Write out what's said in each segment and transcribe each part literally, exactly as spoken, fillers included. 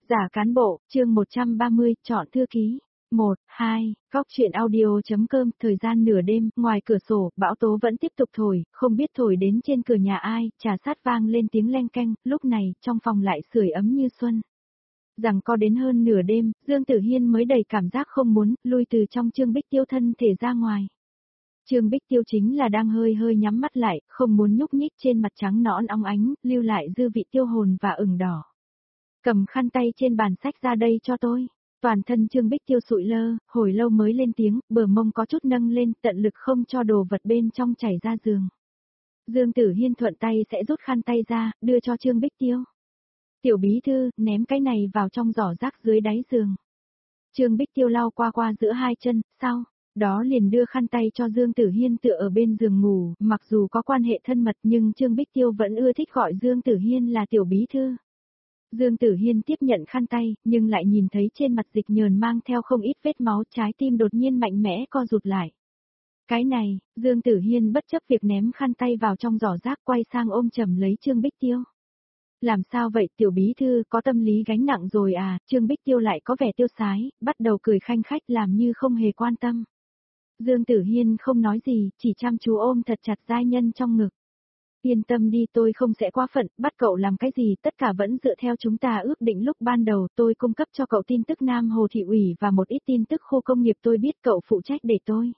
Giả cán bộ, chương một trăm ba mươi, chọn thư ký. một, hai, Góc truyện audio.com, thời gian nửa đêm, ngoài cửa sổ, bão tố vẫn tiếp tục thổi, không biết thổi đến trên cửa nhà ai, trà sát vang lên tiếng leng keng, lúc này, trong phòng lại sưởi ấm như xuân. Rằng có đến hơn nửa đêm, Dương Tử Hiên mới đầy cảm giác không muốn, lui từ trong Trương Bích Tiêu thân thể ra ngoài. Trương Bích Tiêu chính là đang hơi hơi nhắm mắt lại, không muốn nhúc nhích trên mặt trắng nõn óng ánh, lưu lại dư vị tiêu hồn và ửng đỏ. Cầm khăn tay trên bàn sách ra đây cho tôi. Toàn thân Trương Bích Tiêu sụi lơ, hồi lâu mới lên tiếng, bờ mông có chút nâng lên, tận lực không cho đồ vật bên trong chảy ra giường. Dương Tử Hiên thuận tay sẽ rút khăn tay ra, đưa cho Trương Bích Tiêu. Tiểu bí thư, ném cái này vào trong giỏ rác dưới đáy giường. Trương Bích Tiêu lau qua qua giữa hai chân, sau đó liền đưa khăn tay cho Dương Tử Hiên tựa ở bên giường ngủ, mặc dù có quan hệ thân mật nhưng Trương Bích Tiêu vẫn ưa thích gọi Dương Tử Hiên là tiểu bí thư. Dương Tử Hiên tiếp nhận khăn tay, nhưng lại nhìn thấy trên mặt dịch nhờn mang theo không ít vết máu, trái tim đột nhiên mạnh mẽ co rụt lại. Cái này, Dương Tử Hiên bất chấp việc ném khăn tay vào trong giỏ rác quay sang ôm chầm lấy Trương Bích Tiêu. Làm sao vậy tiểu bí thư, có tâm lý gánh nặng rồi à? Trương Bích Tiêu lại có vẻ tiêu sái, bắt đầu cười khanh khách làm như không hề quan tâm. Dương Tử Hiên không nói gì, chỉ chăm chú ôm thật chặt giai nhân trong ngực. Yên tâm đi, tôi không sẽ quá phận, bắt cậu làm cái gì, tất cả vẫn dựa theo chúng ta ước định lúc ban đầu, tôi cung cấp cho cậu tin tức Nam Hồ Thị ủy và một ít tin tức khu công nghiệp, tôi biết cậu phụ trách để tôi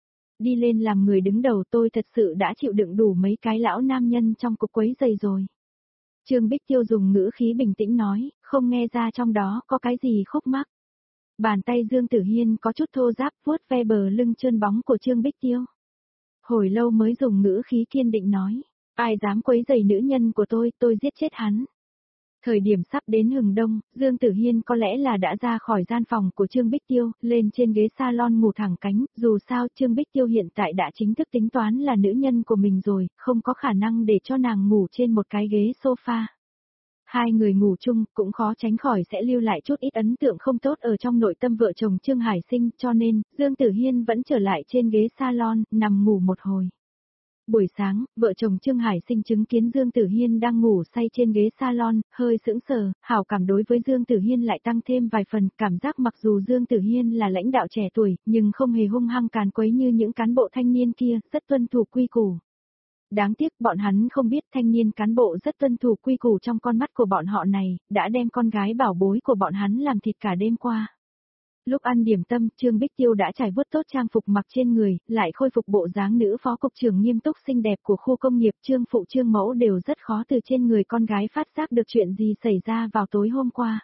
đi lên làm người đứng đầu. Tôi thật sự đã chịu đựng đủ mấy cái lão nam nhân trong cục quấy giày rồi. Trương Bích Tiêu dùng ngữ khí bình tĩnh nói, không nghe ra trong đó có cái gì khúc mắc. Bàn tay Dương Tử Hiên có chút thô ráp vuốt ve bờ lưng trơn bóng của Trương Bích Tiêu. Hồi lâu mới dùng ngữ khí kiên định nói, ai dám quấy rầy nữ nhân của tôi, tôi giết chết hắn. Thời điểm sắp đến hừng đông, Dương Tử Hiên có lẽ là đã ra khỏi gian phòng của Trương Bích Tiêu, lên trên ghế salon ngủ thẳng cánh, dù sao Trương Bích Tiêu hiện tại đã chính thức tính toán là nữ nhân của mình rồi, không có khả năng để cho nàng ngủ trên một cái ghế sofa. Hai người ngủ chung cũng khó tránh khỏi sẽ lưu lại chút ít ấn tượng không tốt ở trong nội tâm vợ chồng Trương Hải Sinh, cho nên, Dương Tử Hiên vẫn trở lại trên ghế salon, nằm ngủ một hồi. Buổi sáng, vợ chồng Trương Hải Sinh chứng kiến Dương Tử Hiên đang ngủ say trên ghế salon, hơi sững sờ, hảo cảm đối với Dương Tử Hiên lại tăng thêm vài phần, cảm giác mặc dù Dương Tử Hiên là lãnh đạo trẻ tuổi, nhưng không hề hung hăng càn quấy như những cán bộ thanh niên kia, rất tuân thủ quy củ. Đáng tiếc bọn hắn không biết thanh niên cán bộ rất tuân thủ quy củ trong con mắt của bọn họ này, đã đem con gái bảo bối của bọn hắn làm thịt cả đêm qua. Lúc ăn điểm tâm, Trương Bích Tiêu đã trải vuốt tốt trang phục mặc trên người, lại khôi phục bộ dáng nữ phó cục trưởng nghiêm túc xinh đẹp của khu công nghiệp. Trương phụ Trương mẫu đều rất khó từ trên người con gái phát giác được chuyện gì xảy ra vào tối hôm qua.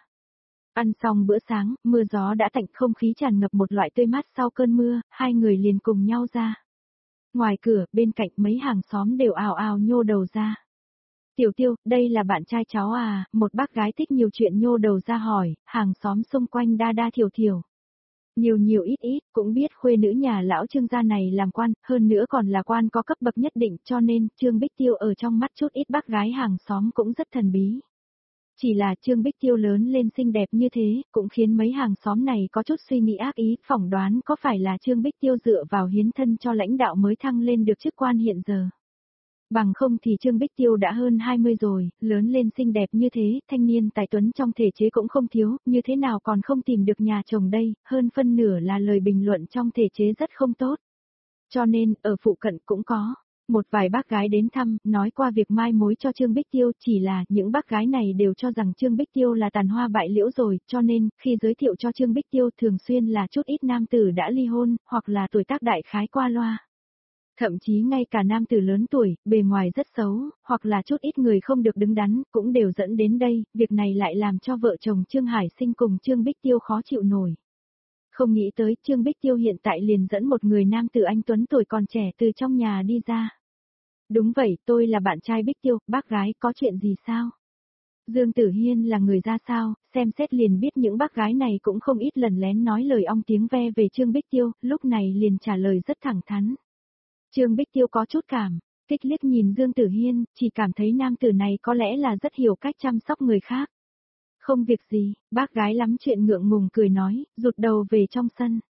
Ăn xong bữa sáng, mưa gió đã tạnh, không khí tràn ngập một loại tươi mát sau cơn mưa, hai người liền cùng nhau ra. Ngoài cửa, bên cạnh mấy hàng xóm đều ào ào nhô đầu ra. Tiểu Tiêu, đây là bạn trai cháu à? Một bác gái thích nhiều chuyện nhô đầu ra hỏi, hàng xóm xung quanh đa đa thiểu thiểu. Nhiều nhiều ít ít, cũng biết khuê nữ nhà lão Trương gia này làm quan, hơn nữa còn là quan có cấp bậc nhất định, cho nên Trương Bích Tiêu ở trong mắt chút ít bác gái hàng xóm cũng rất thần bí. Chỉ là Trương Bích Tiêu lớn lên xinh đẹp như thế, cũng khiến mấy hàng xóm này có chút suy nghĩ ác ý, phỏng đoán có phải là Trương Bích Tiêu dựa vào hiến thân cho lãnh đạo mới thăng lên được chức quan hiện giờ. Bằng không thì Trương Bích Tiêu đã hơn hai mươi rồi, lớn lên xinh đẹp như thế, thanh niên tài tuấn trong thể chế cũng không thiếu, như thế nào còn không tìm được nhà chồng đây, hơn phân nửa là lời bình luận trong thể chế rất không tốt. Cho nên, ở phụ cận cũng có một vài bác gái đến thăm, nói qua việc mai mối cho Trương Bích Tiêu, chỉ là những bác gái này đều cho rằng Trương Bích Tiêu là tàn hoa bại liễu rồi, cho nên, khi giới thiệu cho Trương Bích Tiêu thường xuyên là chút ít nam tử đã ly hôn, hoặc là tuổi tác đại khái qua loa. Thậm chí ngay cả nam tử lớn tuổi, bề ngoài rất xấu, hoặc là chút ít người không được đứng đắn, cũng đều dẫn đến đây, việc này lại làm cho vợ chồng Trương Hải Sinh cùng Trương Bích Tiêu khó chịu nổi. Không nghĩ tới Trương Bích Tiêu hiện tại liền dẫn một người nam tử anh tuấn tuổi còn trẻ từ trong nhà đi ra. Đúng vậy, tôi là bạn trai Bích Tiêu, bác gái, có chuyện gì sao? Dương Tử Hiên là người ra sao, xem xét liền biết những bác gái này cũng không ít lần lén nói lời ong tiếng ve về Trương Bích Tiêu, lúc này liền trả lời rất thẳng thắn. Trương Bích Tiêu có chút cảm kích liếc nhìn Dương Tử Hiên, chỉ cảm thấy nam tử này có lẽ là rất hiểu cách chăm sóc người khác. Không việc gì, bác gái lắm chuyện ngượng ngùng cười nói, rụt đầu về trong sân.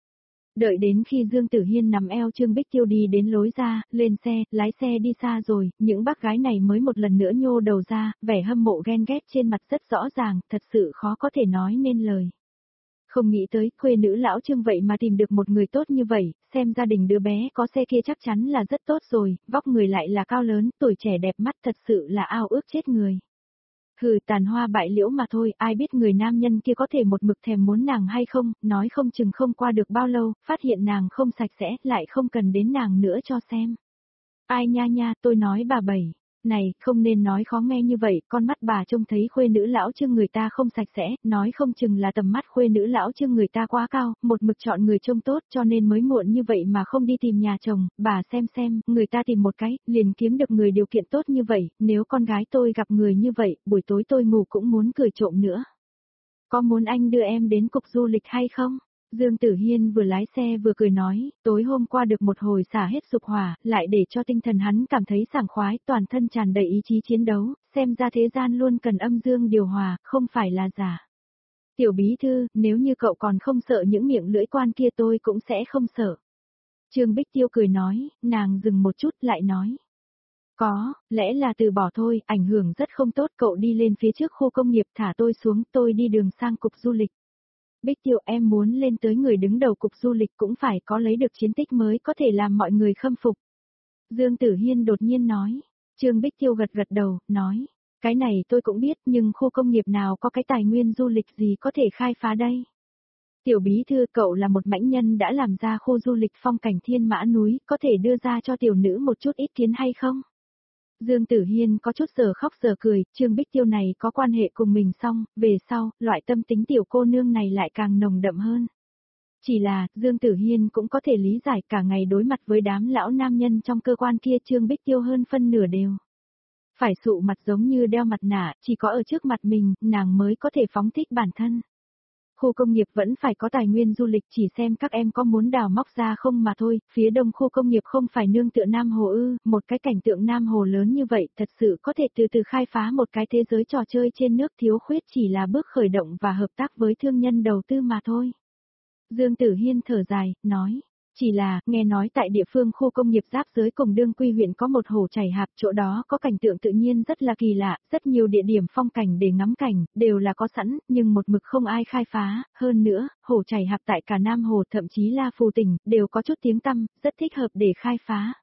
Đợi đến khi Dương Tử Hiên nắm eo Trương Bích Tiêu đi đến lối ra, lên xe, lái xe đi xa rồi, những bác gái này mới một lần nữa nhô đầu ra, vẻ hâm mộ ghen ghét trên mặt rất rõ ràng, thật sự khó có thể nói nên lời. Không nghĩ tới, khuê nữ lão Trương vậy mà tìm được một người tốt như vậy, xem gia đình đứa bé có xe kia chắc chắn là rất tốt rồi, vóc người lại là cao lớn, tuổi trẻ đẹp mắt thật sự là ao ước chết người. Hừ, tàn hoa bại liễu mà thôi, ai biết người nam nhân kia có thể một mực thèm muốn nàng hay không, nói không chừng không qua được bao lâu, phát hiện nàng không sạch sẽ, lại không cần đến nàng nữa cho xem. Ai nha nha, tôi nói bà Bảy, này, không nên nói khó nghe như vậy, con mắt bà trông thấy khuê nữ lão Trương người ta không sạch sẽ, nói không chừng là tầm mắt khuê nữ lão Trương người ta quá cao, một mực chọn người trông tốt cho nên mới muộn như vậy mà không đi tìm nhà chồng, bà xem xem, người ta tìm một cái, liền kiếm được người điều kiện tốt như vậy, nếu con gái tôi gặp người như vậy, buổi tối tôi ngủ cũng muốn cười trộm nữa. Có muốn anh đưa em đến cục du lịch hay không? Dương Tử Hiên vừa lái xe vừa cười nói, tối hôm qua được một hồi xả hết dục hỏa, lại để cho tinh thần hắn cảm thấy sảng khoái, toàn thân tràn đầy ý chí chiến đấu, xem ra thế gian luôn cần âm dương điều hòa, không phải là giả. Tiểu bí thư, nếu như cậu còn không sợ những miệng lưỡi quan kia tôi cũng sẽ không sợ. Trương Bích Tiêu cười nói, nàng dừng một chút lại nói. Có, lẽ là từ bỏ thôi, ảnh hưởng rất không tốt, cậu đi lên phía trước khu công nghiệp thả tôi xuống, tôi đi đường sang cục du lịch. Bích Tiêu, em muốn lên tới người đứng đầu cục du lịch cũng phải có lấy được chiến tích mới có thể làm mọi người khâm phục. Dương Tử Hiên đột nhiên nói. Trương Bích Tiêu gật gật đầu, nói. Cái này tôi cũng biết nhưng khu công nghiệp nào có cái tài nguyên du lịch gì có thể khai phá đây. Tiểu bí thư, cậu là một mãnh nhân đã làm ra khu du lịch phong cảnh thiên mã núi, có thể đưa ra cho tiểu nữ một chút ý kiến hay không? Dương Tử Hiên có chút giờ khóc giờ cười, Trương Bích Tiêu này có quan hệ cùng mình xong, về sau, loại tâm tính tiểu cô nương này lại càng nồng đậm hơn. Chỉ là, Dương Tử Hiên cũng có thể lý giải cả ngày đối mặt với đám lão nam nhân trong cơ quan kia Trương Bích Tiêu hơn phân nửa đều. Phải sụ mặt giống như đeo mặt nạ, chỉ có ở trước mặt mình, nàng mới có thể phóng thích bản thân. Khu công nghiệp vẫn phải có tài nguyên du lịch chỉ xem các em có muốn đào móc ra không mà thôi, phía đông khu công nghiệp không phải nương tựa Nam Hồ ư, một cái cảnh tượng Nam Hồ lớn như vậy thật sự có thể từ từ khai phá một cái thế giới trò chơi trên nước thiếu khuyết chỉ là bước khởi động và hợp tác với thương nhân đầu tư mà thôi. Dương Tử Hiên thở dài, nói. Chỉ là, nghe nói tại địa phương khu công nghiệp giáp giới cùng Đương Quy huyện có một hồ chảy hạp, chỗ đó có cảnh tượng tự nhiên rất là kỳ lạ, rất nhiều địa điểm phong cảnh để ngắm cảnh, đều là có sẵn, nhưng một mực không ai khai phá, hơn nữa, hồ chảy hạp tại cả Nam Hồ thậm chí là Phù Tỉnh, đều có chút tiếng tăm, rất thích hợp để khai phá.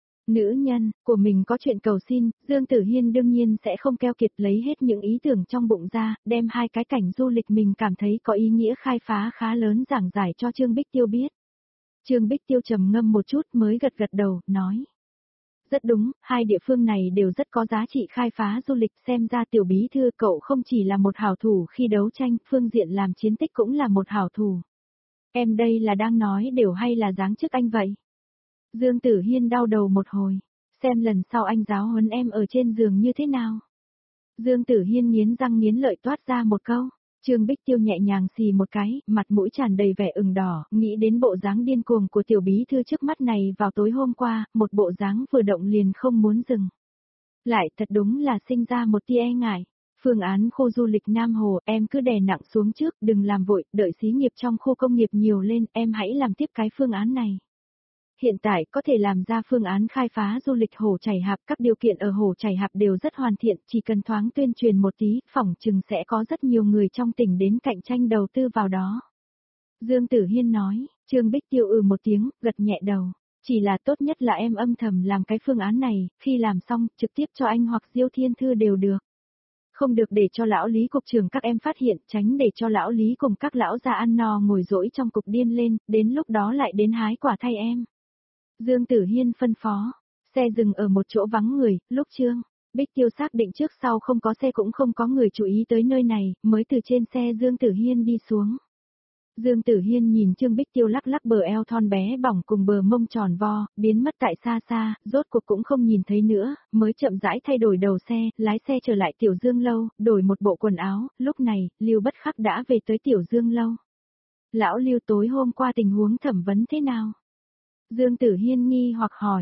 Nữ nhân, của mình có chuyện cầu xin, Dương Tử Hiên đương nhiên sẽ không keo kiệt lấy hết những ý tưởng trong bụng ra, đem hai cái cảnh du lịch mình cảm thấy có ý nghĩa khai phá khá lớn giảng giải cho Trương Bích Tiêu biết. Trương Bích Tiêu trầm ngâm một chút mới gật gật đầu, nói. Rất đúng, hai địa phương này đều rất có giá trị khai phá du lịch, xem ra tiểu bí thư cậu không chỉ là một hảo thủ khi đấu tranh, phương diện làm chiến tích cũng là một hảo thủ. Em đây là đang nói đều hay là giáng chức anh vậy? Dương Tử Hiên đau đầu một hồi, xem lần sau anh giáo huấn em ở trên giường như thế nào. Dương Tử Hiên nghiến răng nghiến lợi toát ra một câu. Trương Bích Tiêu nhẹ nhàng xì một cái, mặt mũi tràn đầy vẻ ửng đỏ, nghĩ đến bộ dáng điên cuồng của tiểu bí thư trước mắt này vào tối hôm qua, một bộ dáng vừa động liền không muốn dừng. Lại thật đúng là sinh ra một tia e ngại. Phương án khu du lịch Nam Hồ, em cứ đè nặng xuống trước, đừng làm vội, đợi xí nghiệp trong khu công nghiệp nhiều lên, em hãy làm tiếp cái phương án này. Hiện tại có thể làm ra phương án khai phá du lịch hồ chảy hạp, các điều kiện ở hồ chảy hạp đều rất hoàn thiện, chỉ cần thoáng tuyên truyền một tí, phỏng chừng sẽ có rất nhiều người trong tỉnh đến cạnh tranh đầu tư vào đó. Dương Tử Hiên nói, Trương Bích Tiêu ừ một tiếng, gật nhẹ đầu, chỉ là tốt nhất là em âm thầm làm cái phương án này, khi làm xong, trực tiếp cho anh hoặc Diêu Thiên Thư đều được. Không được để cho lão Lý cục trưởng các em phát hiện, tránh để cho lão Lý cùng các lão già ăn no ngồi dỗi trong cục điên lên, đến lúc đó lại đến hái quả thay em. Dương Tử Hiên phân phó, xe dừng ở một chỗ vắng người, lúc Trương Bích Tiêu xác định trước sau không có xe cũng không có người chú ý tới nơi này, mới từ trên xe Dương Tử Hiên đi xuống. Dương Tử Hiên nhìn Trương Bích Tiêu lắc lắc bờ eo thon bé bỏng cùng bờ mông tròn vo, biến mất tại xa xa, rốt cuộc cũng không nhìn thấy nữa, mới chậm rãi thay đổi đầu xe, lái xe trở lại Tiểu Dương Lâu, đổi một bộ quần áo, lúc này, Lưu Bất Khắc đã về tới Tiểu Dương Lâu. Lão Lưu tối hôm qua tình huống thẩm vấn thế nào? Dương Tử Hiên nghi hoặc hỏi,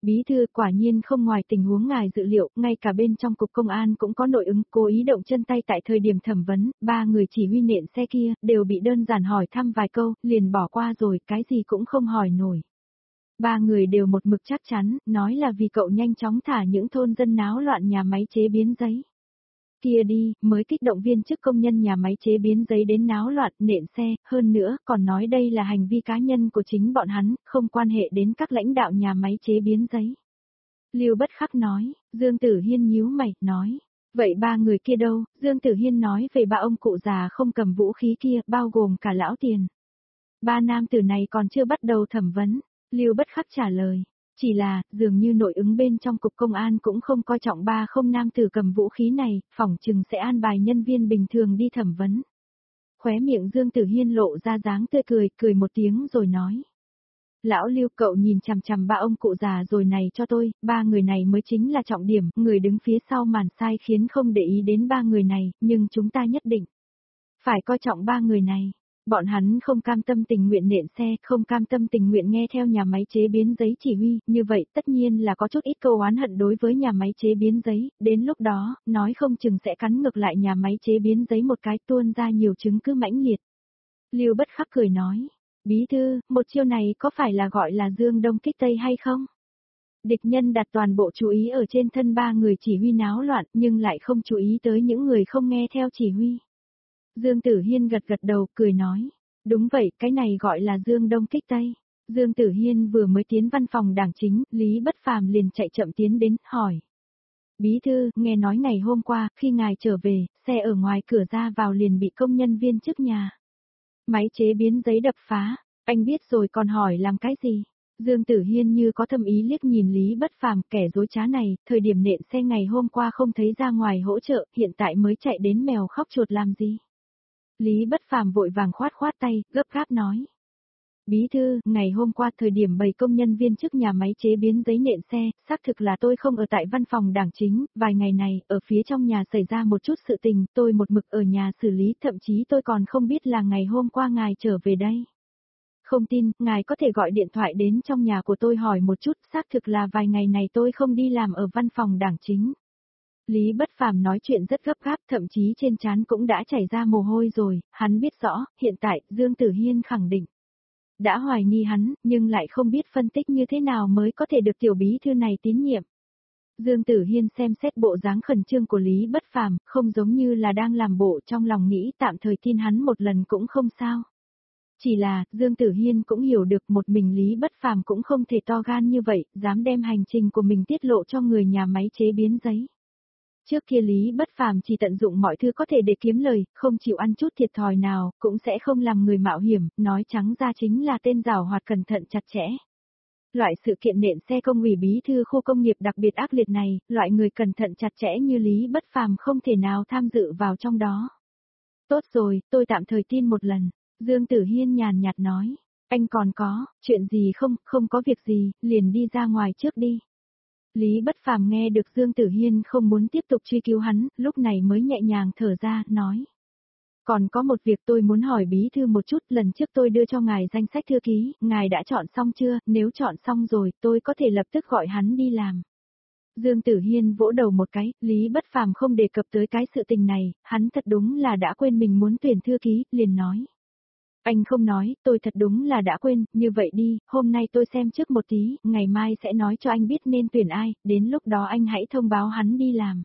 Bí thư, quả nhiên không ngoài tình huống ngài dự liệu, ngay cả bên trong cục công an cũng có nội ứng, cố ý động chân tay tại thời điểm thẩm vấn, ba người chỉ huy nện xe kia, đều bị đơn giản hỏi thăm vài câu, liền bỏ qua rồi, cái gì cũng không hỏi nổi. Ba người đều một mực chắc chắn, nói là vì cậu nhanh chóng thả những thôn dân náo loạn nhà máy chế biến giấy. Kia đi, mới kích động viên chức công nhân nhà máy chế biến giấy đến náo loạn, nện xe, hơn nữa, còn nói đây là hành vi cá nhân của chính bọn hắn, không quan hệ đến các lãnh đạo nhà máy chế biến giấy. Lưu Bất Khắc nói, Dương Tử Hiên nhíu mày, nói, vậy ba người kia đâu? Dương Tử Hiên nói về ba ông cụ già không cầm vũ khí kia, bao gồm cả lão tiền. Ba nam tử này còn chưa bắt đầu thẩm vấn, Lưu Bất Khắc trả lời. Chỉ là, dường như nội ứng bên trong cục công an cũng không coi trọng ba không nam tử cầm vũ khí này, phỏng chừng sẽ an bài nhân viên bình thường đi thẩm vấn. Khóe miệng Dương Tử Hiên lộ ra dáng tươi cười, cười một tiếng rồi nói. Lão Lưu, cậu nhìn chằm chằm ba ông cụ già rồi này cho tôi, ba người này mới chính là trọng điểm, người đứng phía sau màn sai khiến không để ý đến ba người này, nhưng chúng ta nhất định phải coi trọng ba người này. Bọn hắn không cam tâm tình nguyện nện xe, không cam tâm tình nguyện nghe theo nhà máy chế biến giấy chỉ huy, như vậy tất nhiên là có chút ít câu oán hận đối với nhà máy chế biến giấy, đến lúc đó, nói không chừng sẽ cắn ngược lại nhà máy chế biến giấy một cái tuôn ra nhiều chứng cứ mãnh liệt. Lưu Bất Khắc cười nói, bí thư, một chiêu này có phải là gọi là dương đông kích tây hay không? Địch nhân đặt toàn bộ chú ý ở trên thân ba người chỉ huy náo loạn nhưng lại không chú ý tới những người không nghe theo chỉ huy. Dương Tử Hiên gật gật đầu, cười nói. Đúng vậy, cái này gọi là dương đông kích tây. Dương Tử Hiên vừa mới tiến văn phòng đảng chính, Lý Bất Phàm liền chạy chậm tiến đến, hỏi. Bí thư, nghe nói ngày hôm qua, khi ngài trở về, xe ở ngoài cửa ra vào liền bị công nhân viên trước nhà máy chế biến giấy đập phá. Anh biết rồi còn hỏi làm cái gì? Dương Tử Hiên như có thâm ý liếc nhìn Lý Bất Phàm, kẻ dối trá này, thời điểm nện xe ngày hôm qua không thấy ra ngoài hỗ trợ, hiện tại mới chạy đến mèo khóc chuột làm gì? Lý Bất Phàm vội vàng khoát khoát tay, gấp gáp nói. Bí thư, ngày hôm qua thời điểm bầy công nhân viên chức nhà máy chế biến giấy nện xe, xác thực là tôi không ở tại văn phòng đảng chính, vài ngày này, ở phía trong nhà xảy ra một chút sự tình, tôi một mực ở nhà xử lý, thậm chí tôi còn không biết là ngày hôm qua ngài trở về đây. Không tin, ngài có thể gọi điện thoại đến trong nhà của tôi hỏi một chút, xác thực là vài ngày này tôi không đi làm ở văn phòng đảng chính. Lý Bất Phàm nói chuyện rất gấp gáp, thậm chí trên trán cũng đã chảy ra mồ hôi rồi, hắn biết rõ, hiện tại, Dương Tử Hiên khẳng định. Đã hoài nghi hắn, nhưng lại không biết phân tích như thế nào mới có thể được tiểu bí thư này tín nhiệm. Dương Tử Hiên xem xét bộ dáng khẩn trương của Lý Bất Phàm, không giống như là đang làm bộ, trong lòng nghĩ tạm thời tin hắn một lần cũng không sao. Chỉ là, Dương Tử Hiên cũng hiểu được một mình Lý Bất Phàm cũng không thể to gan như vậy, dám đem hành trình của mình tiết lộ cho người nhà máy chế biến giấy. Trước kia Lý Bất Phàm chỉ tận dụng mọi thứ có thể để kiếm lời, không chịu ăn chút thiệt thòi nào, cũng sẽ không làm người mạo hiểm, nói trắng ra chính là tên giàu hoạt cẩn thận chặt chẽ. Loại sự kiện nện xe công ủy bí thư khu công nghiệp đặc biệt ác liệt này, loại người cẩn thận chặt chẽ như Lý Bất Phàm không thể nào tham dự vào trong đó. Tốt rồi, tôi tạm thời tin một lần, Dương Tử Hiên nhàn nhạt nói, anh còn có, chuyện gì không, không có việc gì, liền đi ra ngoài trước đi. Lý Bất Phàm nghe được Dương Tử Hiên không muốn tiếp tục truy cứu hắn, lúc này mới nhẹ nhàng thở ra, nói. Còn có một việc tôi muốn hỏi bí thư một chút, lần trước tôi đưa cho ngài danh sách thư ký, ngài đã chọn xong chưa, nếu chọn xong rồi, tôi có thể lập tức gọi hắn đi làm. Dương Tử Hiên vỗ đầu một cái, Lý Bất Phàm không đề cập tới cái sự tình này, hắn thật đúng là đã quên mình muốn tuyển thư ký, liền nói. Anh không nói, tôi thật đúng là đã quên, như vậy đi, hôm nay tôi xem trước một tí, ngày mai sẽ nói cho anh biết nên tuyển ai, đến lúc đó anh hãy thông báo hắn đi làm.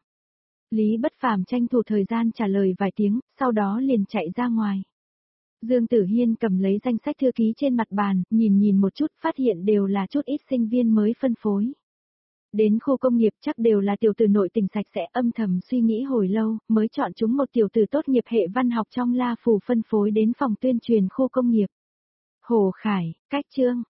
Lý Bất Phàm tranh thủ thời gian trả lời vài tiếng, sau đó liền chạy ra ngoài. Dương Tử Hiên cầm lấy danh sách thư ký trên mặt bàn, nhìn nhìn một chút, phát hiện đều là chút ít sinh viên mới phân phối. Đến khu công nghiệp chắc đều là tiểu tử nội tình sạch sẽ, âm thầm suy nghĩ hồi lâu, mới chọn chúng một tiểu tử tốt nghiệp hệ văn học trong La Phủ phân phối đến phòng tuyên truyền khu công nghiệp. Hồ Khải, cách chương.